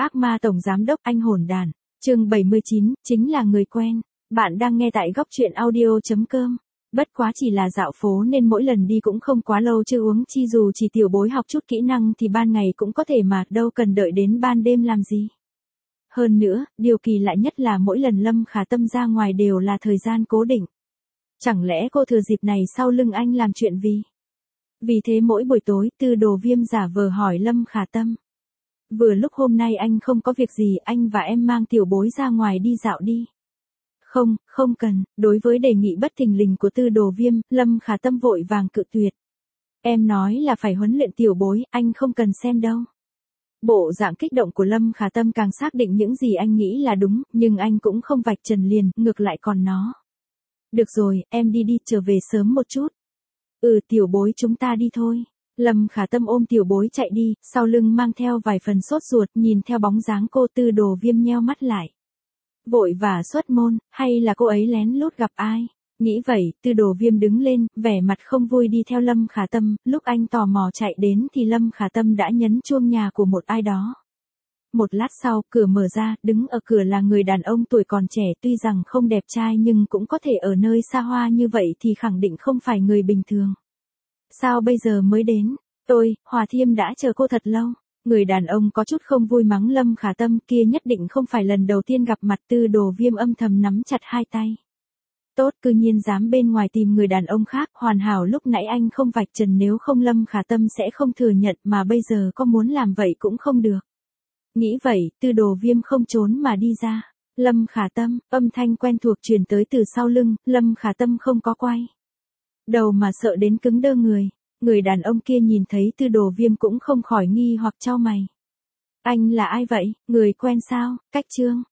Ác ma tổng giám đốc anh hồn đàn. Chương 79, chính là người quen. Bạn đang nghe tại góc truyện audio.com. Bất quá chỉ là dạo phố nên mỗi lần đi cũng không quá lâu chứ uống chi dù chỉ tiểu bối học chút kỹ năng thì ban ngày cũng có thể mà đâu cần đợi đến ban đêm làm gì. Hơn nữa, điều kỳ lạ nhất là mỗi lần Lâm Khả Tâm ra ngoài đều là thời gian cố định. Chẳng lẽ cô thừa dịp này sau lưng anh làm chuyện vì? Vì thế mỗi buổi tối Tư Đồ Viêm giả vờ hỏi Lâm Khả Tâm. Vừa lúc hôm nay anh không có việc gì, anh và em mang tiểu bối ra ngoài đi dạo đi. Không cần, đối với đề nghị bất thình lình của Tư Đồ Viêm, Lâm Khả Tâm vội vàng cự tuyệt. Em nói là phải huấn luyện tiểu bối, anh không cần xem đâu. Bộ dạng kích động của Lâm Khả Tâm càng xác định những gì anh nghĩ là đúng, nhưng anh cũng không vạch trần liền, ngược lại còn nó. Được rồi, em đi trở về sớm một chút. Tiểu bối chúng ta đi thôi. Lâm Khả Tâm ôm tiểu bối chạy đi, sau lưng mang theo vài phần sốt ruột, nhìn theo bóng dáng cô Tư Đồ Viêm nheo mắt lại. Vội vã xuất môn, hay là cô ấy lén lút gặp ai? Nghĩ vậy, Tư Đồ Viêm đứng lên, vẻ mặt không vui đi theo Lâm Khả Tâm, lúc anh tò mò chạy đến thì Lâm Khả Tâm đã nhấn chuông nhà của một ai đó. Một lát sau, cửa mở ra, đứng ở cửa là người đàn ông tuổi còn trẻ, tuy rằng không đẹp trai nhưng cũng có thể ở nơi xa hoa như vậy thì khẳng định không phải người bình thường. Sao bây giờ mới đến? Hòa Thiêm đã chờ cô thật lâu. Người đàn ông có chút không vui mắng Lâm Khả Tâm, kia nhất định không phải lần đầu tiên gặp mặt. Tư Đồ Viêm âm thầm nắm chặt hai tay. Cư nhiên dám bên ngoài tìm người đàn ông khác, hoàn hảo lúc nãy anh không vạch trần, nếu không Lâm Khả Tâm sẽ không thừa nhận, mà bây giờ có muốn làm vậy cũng không được. Nghĩ vậy, Tư Đồ Viêm không trốn mà đi ra. Lâm Khả Tâm, âm thanh quen thuộc truyền tới từ sau lưng, Lâm Khả Tâm không có quay đầu mà sợ đến cứng đơ người. Người đàn ông kia nhìn thấy Tư Đồ Viêm cũng không khỏi nghi hoặc chau mày. Anh là ai vậy, người quen sao? Cách Trương,